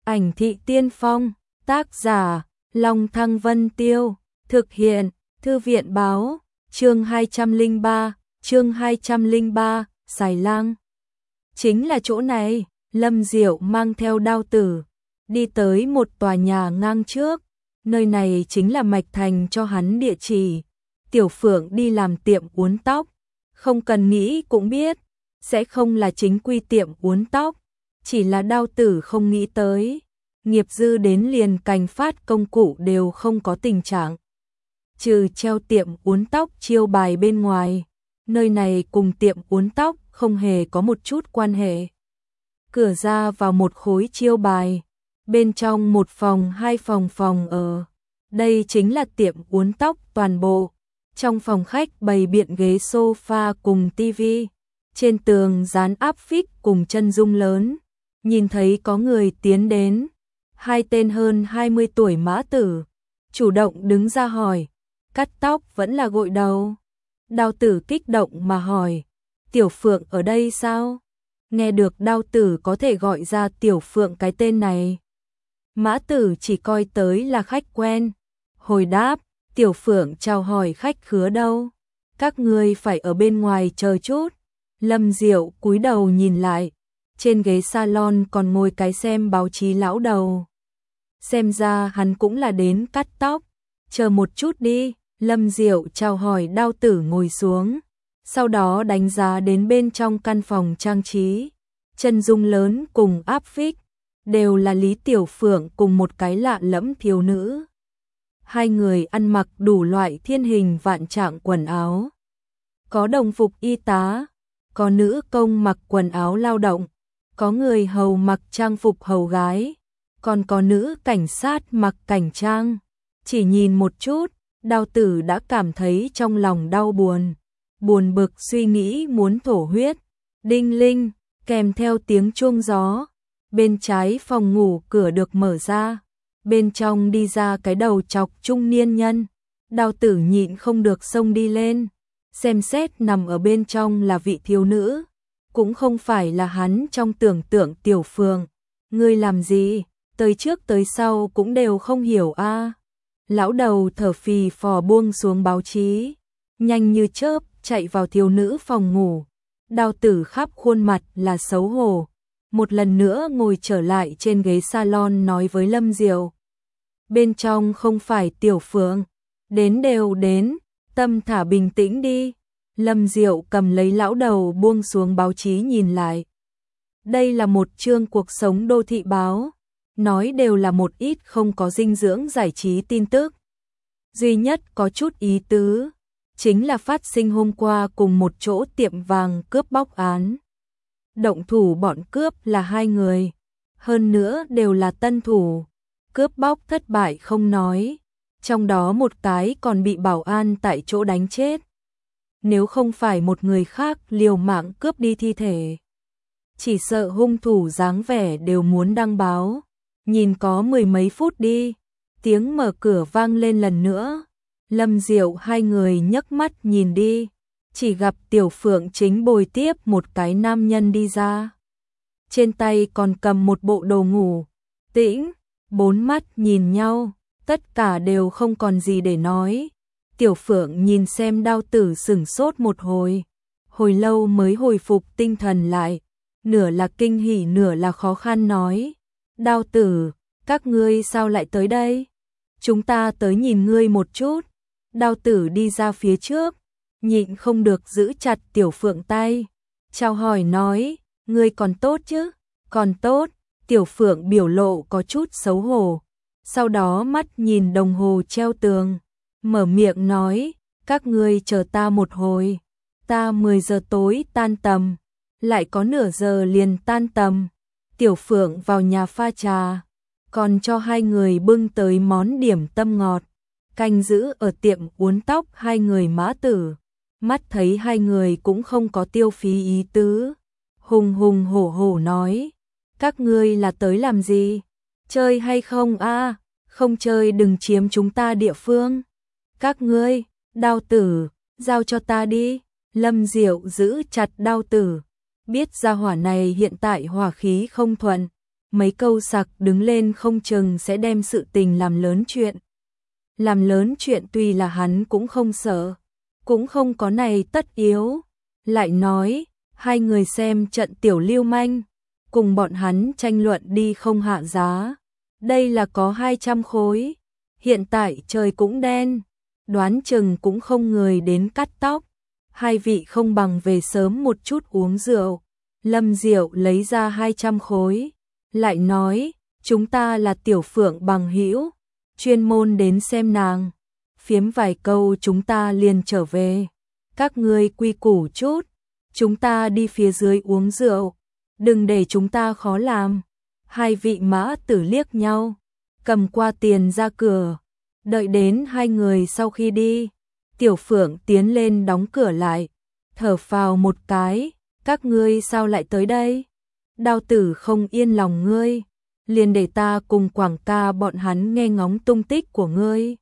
Ảnh thị tiên phong, tác giả, Long Thăng Vân Tiêu, thực hiện, Thư viện báo, chương 203, Xài Lang. Chính là chỗ này, Lâm Diệu mang theo đao tử, đi tới một tòa nhà ngang trước, nơi này chính là Mạch Thành cho hắn địa chỉ. Tiểu Phượng đi làm tiệm uốn tóc, không cần nghĩ cũng biết, sẽ không là chính quy tiệm uốn tóc, chỉ là đao tử không nghĩ tới. Nghiệp dư đến liền cành phát công cụ đều không có tình trạng. Trừ treo tiệm uốn tóc chiêu bài bên ngoài, nơi này cùng tiệm uốn tóc không hề có một chút quan hệ. Cửa ra vào một khối chiêu bài, bên trong một phòng hai phòng ở. Đây chính là tiệm uốn tóc toàn bộ. Trong phòng khách bày biện ghế sofa cùng tivi, trên tường dán áp phích cùng chân dung lớn. Nhìn thấy có người tiến đến, hai tên hơn 20 tuổi mã tử, chủ động đứng ra hỏi, cắt tóc vẫn là gội đầu. Đao tử kích động mà hỏi, Tiểu Phượng ở đây sao? Nghe được đao tử có thể gọi ra Tiểu Phượng cái tên này. Mã tử chỉ coi tới là khách quen. Hồi đáp, Tiểu Phượng chào hỏi khách khứa đâu. Các ngươi phải ở bên ngoài chờ chút. Lâm Diệu cúi đầu nhìn lại. Trên ghế salon còn ngồi cái xem báo chí lão đầu. Xem ra hắn cũng là đến cắt tóc. Chờ một chút đi. Lâm Diệu chào hỏi đao tử ngồi xuống. Sau đó đánh giá đến bên trong căn phòng trang trí. Chân dung lớn cùng áp phích. Đều là Lý Tiểu Phượng cùng một cái lạ lẫm thiếu nữ. Hai người ăn mặc đủ loại thiên hình vạn trạng quần áo. Có đồng phục y tá, có nữ công mặc quần áo lao động, có người hầu mặc trang phục hầu gái, còn có nữ cảnh sát mặc cảnh trang. Chỉ nhìn một chút, đao tử đã cảm thấy trong lòng đau buồn. Buồn bực suy nghĩ muốn thổ huyết. Đinh linh, kèm theo tiếng chuông gió. Bên trái phòng ngủ cửa được mở ra. Bên trong đi ra cái đầu chọc trung niên nhân. Đao tử nhịn không được xông đi lên. Xem xét nằm ở bên trong là vị thiếu nữ. Cũng không phải là hắn trong tưởng tượng Tiểu Phượng. Ngươi làm gì? Tới trước tới sau cũng đều không hiểu a. Lão đầu thở phì phò buông xuống báo chí. Nhanh như chớp chạy vào thiếu nữ phòng ngủ. Đao tử khắp khuôn mặt là xấu hổ. Một lần nữa ngồi trở lại trên ghế salon nói với Lâm Diệu. Bên trong không phải Tiểu Phượng. Đến đều đến, tâm thả bình tĩnh đi. Lâm Diệu cầm lấy lão đầu buông xuống báo chí nhìn lại. Đây là một chương cuộc sống đô thị báo. Nói đều là một ít không có dinh dưỡng giải trí tin tức. Duy nhất có chút ý tứ. Chính là phát sinh hôm qua cùng một chỗ tiệm vàng cướp bóc án. Động thủ bọn cướp là hai người. Hơn nữa đều là tân thủ. Cướp bóc thất bại không nói. Trong đó một cái còn bị bảo an tại chỗ đánh chết. Nếu không phải một người khác liều mạng cướp đi thi thể, chỉ sợ hung thủ dáng vẻ đều muốn đăng báo. Nhìn có mười mấy phút đi. Tiếng mở cửa vang lên lần nữa. Lâm Diệu hai người nhấc mắt nhìn đi. Chỉ gặp Tiểu Phượng chính bồi tiếp một cái nam nhân đi ra. Trên tay còn cầm một bộ đồ ngủ. Tĩnh, bốn mắt nhìn nhau, tất cả đều không còn gì để nói. Tiểu Phượng nhìn xem đao tử sửng sốt một hồi. Hồi lâu mới hồi phục tinh thần lại. Nửa là kinh hỉ nửa là khó khăn nói. Đao tử, các ngươi sao lại tới đây? Chúng ta tới nhìn ngươi một chút. Đao tử đi ra phía trước. Nhịn không được giữ chặt Tiểu Phượng tay. Chào hỏi nói, ngươi còn tốt chứ? Còn tốt. Tiểu Phượng biểu lộ có chút xấu hổ. Sau đó mắt nhìn đồng hồ treo tường. Mở miệng nói, các ngươi chờ ta một hồi. Ta 10 giờ tối tan tầm. Lại có nửa giờ liền tan tầm. Tiểu Phượng vào nhà pha trà. Còn cho hai người bưng tới món điểm tâm ngọt. Canh giữ ở tiệm uốn tóc hai người mã tử. Mắt thấy hai người cũng không có tiêu phí ý tứ. Hùng hùng hổ hổ nói. Các ngươi là tới làm gì? Chơi hay không a? Không chơi đừng chiếm chúng ta địa phương. Các ngươi, đao tử, giao cho ta đi. Lâm Diệu giữ chặt đao tử. Biết gia hỏa này hiện tại hỏa khí không thuận. mấy câu sặc đứng lên không chừng sẽ đem sự tình làm lớn chuyện. Làm lớn chuyện tuy là hắn cũng không sợ, cũng không có này tất yếu. Lại nói, hai người xem trận tiểu lưu manh, cùng bọn hắn tranh luận đi không hạ giá. Đây là có 200 khối, hiện tại trời cũng đen, đoán chừng cũng không người đến cắt tóc. Hai vị không bằng về sớm một chút uống rượu. Lâm Diệu lấy ra 200 khối, lại nói, chúng ta là Tiểu Phượng bằng hữu, chuyên môn đến xem nàng. Phiếm vài câu chúng ta liền trở về. Các ngươi quy củ chút, chúng ta đi phía dưới uống rượu, đừng để chúng ta khó làm. Hai vị mã tử liếc nhau, cầm qua tiền ra cửa. Đợi đến hai người sau khi đi, Tiểu Phượng tiến lên đóng cửa lại, thở phào một cái, các ngươi sao lại tới đây? Đao tử không yên lòng ngươi, liền để ta cùng Quảng ca bọn hắn nghe ngóng tung tích của ngươi.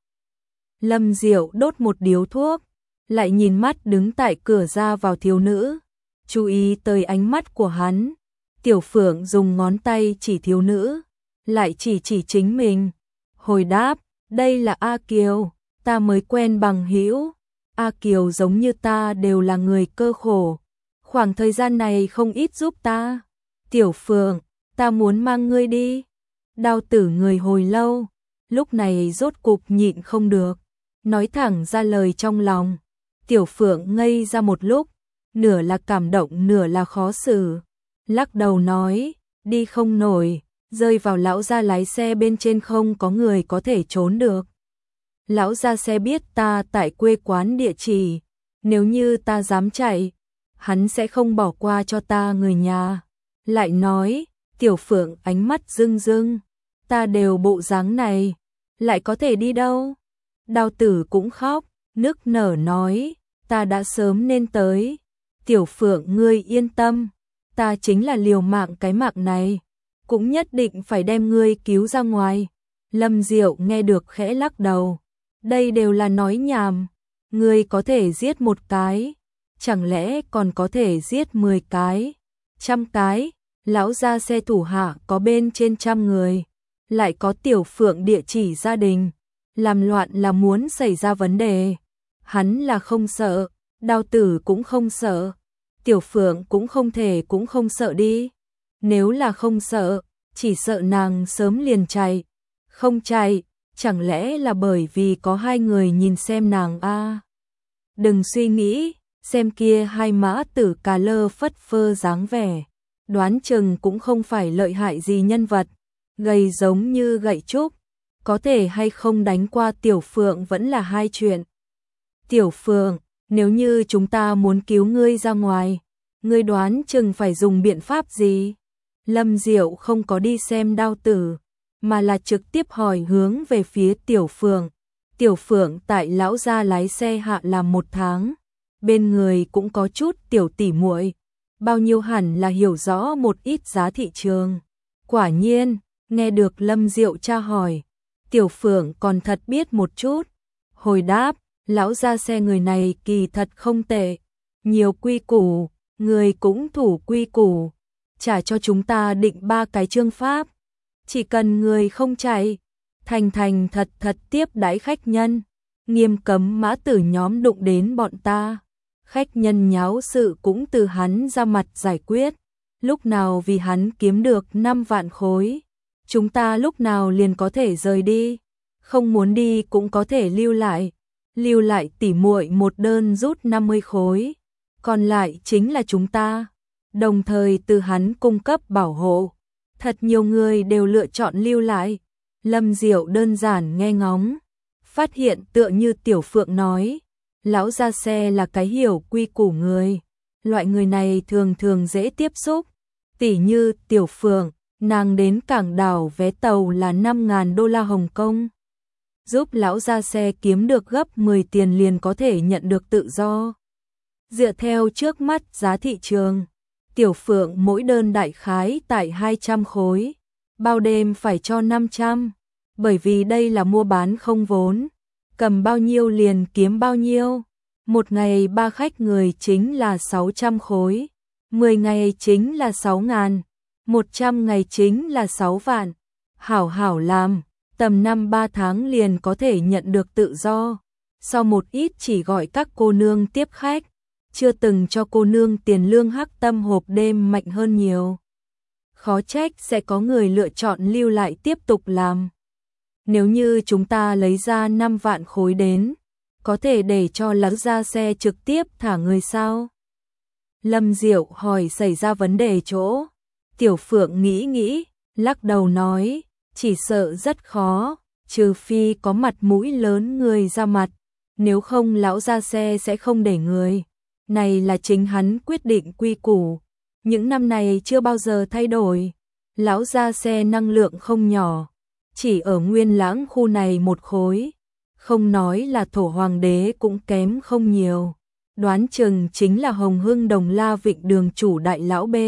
Lâm Diệu đốt một điếu thuốc, lại nhìn mắt đứng tại cửa ra vào thiếu nữ, chú ý tới ánh mắt của hắn. Tiểu Phượng dùng ngón tay chỉ thiếu nữ, lại chỉ chính mình. Hồi đáp, đây là A Kiều, ta mới quen bằng hữu. A Kiều giống như ta đều là người cơ khổ, khoảng thời gian này không ít giúp ta. Tiểu Phượng, ta muốn mang ngươi đi. Đao tử người hồi lâu, lúc này rốt cục nhịn không được, nói thẳng ra lời trong lòng. Tiểu Phượng ngây ra một lúc, nửa là cảm động nửa là khó xử, lắc đầu nói, đi không nổi, rơi vào lão gia lái xe bên trên không có người có thể trốn được. Lão gia xe biết ta tại quê quán địa chỉ, nếu như ta dám chạy, hắn sẽ không bỏ qua cho ta người nhà. Lại nói, Tiểu Phượng ánh mắt rưng rưng, ta đều bộ dáng này, lại có thể đi đâu? Đao tử cũng khóc, nức nở nói, ta đã sớm nên tới. Tiểu Phượng ngươi yên tâm, ta chính là liều mạng cái mạng này, cũng nhất định phải đem ngươi cứu ra ngoài. Lâm Diệu nghe được khẽ lắc đầu, đây đều là nói nhảm, ngươi có thể giết một cái, chẳng lẽ còn có thể giết 10 cái, 100 cái, lão gia xe thủ hạ có bên trên 100 người, lại có Tiểu Phượng địa chỉ gia đình, làm loạn là muốn xảy ra vấn đề. Hắn là không sợ, Đao tử cũng không sợ, Tiểu Phượng cũng không sợ đi. Nếu là không sợ, chỉ sợ nàng sớm liền chạy. Không chạy, chẳng lẽ là bởi vì có hai người nhìn xem nàng a? Đừng suy nghĩ, xem kia hai mã tử cà lơ phất phơ dáng vẻ, đoán chừng cũng không phải lợi hại gì nhân vật, gầy giống như gậy trúc, có thể hay không đánh qua Tiểu Phượng vẫn là hai chuyện. Tiểu Phượng, nếu như chúng ta muốn cứu ngươi ra ngoài, ngươi đoán chừng phải dùng biện pháp gì? Lâm Diệu không có đi xem Đao tử, mà là trực tiếp hỏi hướng về phía Tiểu Phượng. Tiểu Phượng tại lão gia lái xe hạ làm 1 tháng, bên người cũng có chút tiểu tỉ muội, bao nhiêu hẳn là hiểu rõ một ít giá thị trường. Quả nhiên, nghe được Lâm Diệu tra hỏi, Tiểu Phượng còn thật biết một chút, hồi đáp, lão gia xe người này kỳ thật không tệ, nhiều quy củ, người cũng thủ quy củ, trả cho chúng ta định 3 cái chương pháp, chỉ cần người không chạy, thành thành thật thật tiếp đãi khách nhân, nghiêm cấm mã tử nhóm đụng đến bọn ta. Khách nhân nháo sự cũng từ hắn ra mặt giải quyết, lúc nào vì hắn kiếm được 5 vạn khối, chúng ta lúc nào liền có thể rời đi, không muốn đi cũng có thể lưu lại tỉ muội một đơn rút 50 khối, còn lại chính là chúng ta, đồng thời từ hắn cung cấp bảo hộ. Thật nhiều người đều lựa chọn lưu lại. Lâm Diệu đơn giản nghe ngóng, phát hiện tựa như Tiểu Phượng nói, lão gia xe là cái hiểu quy củ người, loại người này thường thường dễ tiếp xúc, tỉ như Tiểu Phượng, nàng đến cảng đảo vé tàu là 5.000 đô la Hồng Kông, giúp lão gia xe kiếm được gấp 10 tiền liền có thể nhận được tự do. Dựa theo trước mắt giá thị trường, Tiểu Phượng mỗi đơn đại khái tại 200 khối, bao đêm phải cho 500, bởi vì đây là mua bán không vốn, cầm bao nhiêu liền kiếm bao nhiêu. Một ngày 3 khách người chính là 600 khối, 10 ngày chính là 6.000, 100 ngày chính là 6 vạn. Hảo hảo làm, tầm 5-3 tháng liền có thể nhận được tự do. Sau một ít chỉ gọi các cô nương tiếp khách, chưa từng cho cô nương tiền lương hắc tâm hộp đêm mạnh hơn nhiều. Khó trách sẽ có người lựa chọn lưu lại tiếp tục làm. Nếu như chúng ta lấy ra 5 vạn khối đến, có thể để cho lão ra xe trực tiếp thả người sao? Lâm Diệu hỏi xảy ra vấn đề chỗ. Tiểu Phượng nghĩ nghĩ, lắc đầu nói, chỉ sợ rất khó, trừ phi có mặt mũi lớn người ra mặt, nếu không lão ra xe sẽ không để người. Này là chính hắn quyết định quy củ, những năm này chưa bao giờ thay đổi. Lão ra xe năng lượng không nhỏ, chỉ ở Nguyên Lãng khu này một khối, không nói là thổ hoàng đế cũng kém không nhiều. Đoán chừng chính là Hồng Hưng Đồng La Vịnh đường chủ đại lão B.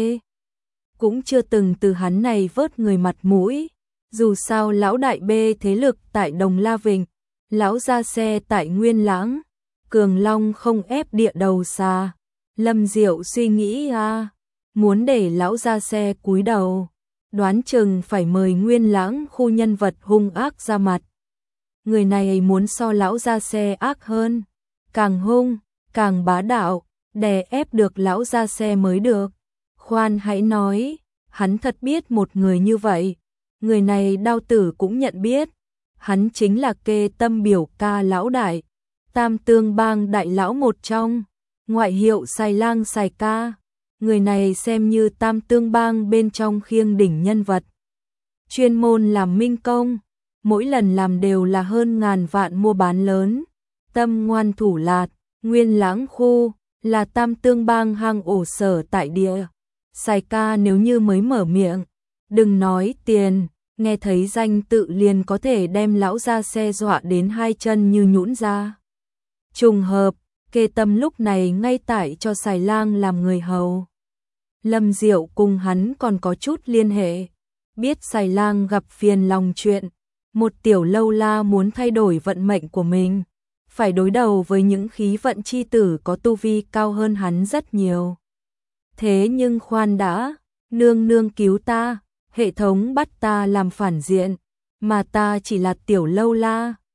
Cũng chưa từng từ hắn này vớt người mặt mũi. Dù sao lão đại B thế lực tại Đồng La Vịnh, lão ra xe tại Nguyên Lãng, Cường Long không ép địa đầu xa. Lâm Diệu suy nghĩ muốn để lão ra xe cúi đầu, đoán chừng phải mời Nguyên Lãng khu nhân vật hung ác ra mặt. Người này muốn so lão ra xe ác hơn, càng hung, càng bá đạo, đè ép được lão ra xe mới được. Khoan hãy nói, hắn thật biết một người như vậy. Người này Đao Tử cũng nhận biết, hắn chính là Kê Tâm biểu ca lão đại, Tam Tương Bang đại lão một trong, ngoại hiệu Xài Lang Xài Ca. Người này xem như Tam Tương Bang bên trong khiêng đỉnh nhân vật. Chuyên môn làm minh công, mỗi lần làm đều là hơn ngàn vạn mua bán lớn. Tâm ngoan thủ lạt, Nguyên Lãng khu là Tam Tương Bang hang ổ sở tại địa. Xài Ca nếu như mới mở miệng, đừng nói tiền, nghe thấy danh tự liền có thể đem lão ra xe dọa đến hai chân như nhũn ra. Trùng hợp, Kê Tâm lúc này ngay tại cho Xài Lang làm người hầu. Lâm Diệu cùng hắn còn có chút liên hệ, biết Xài Lang gặp phiền lòng chuyện, một tiểu lâu la muốn thay đổi vận mệnh của mình, phải đối đầu với những khí vận chi tử có tu vi cao hơn hắn rất nhiều. Thế nhưng khoan đã, nương nương cứu ta, hệ thống bắt ta làm phản diện, mà ta chỉ là tiểu lâu la,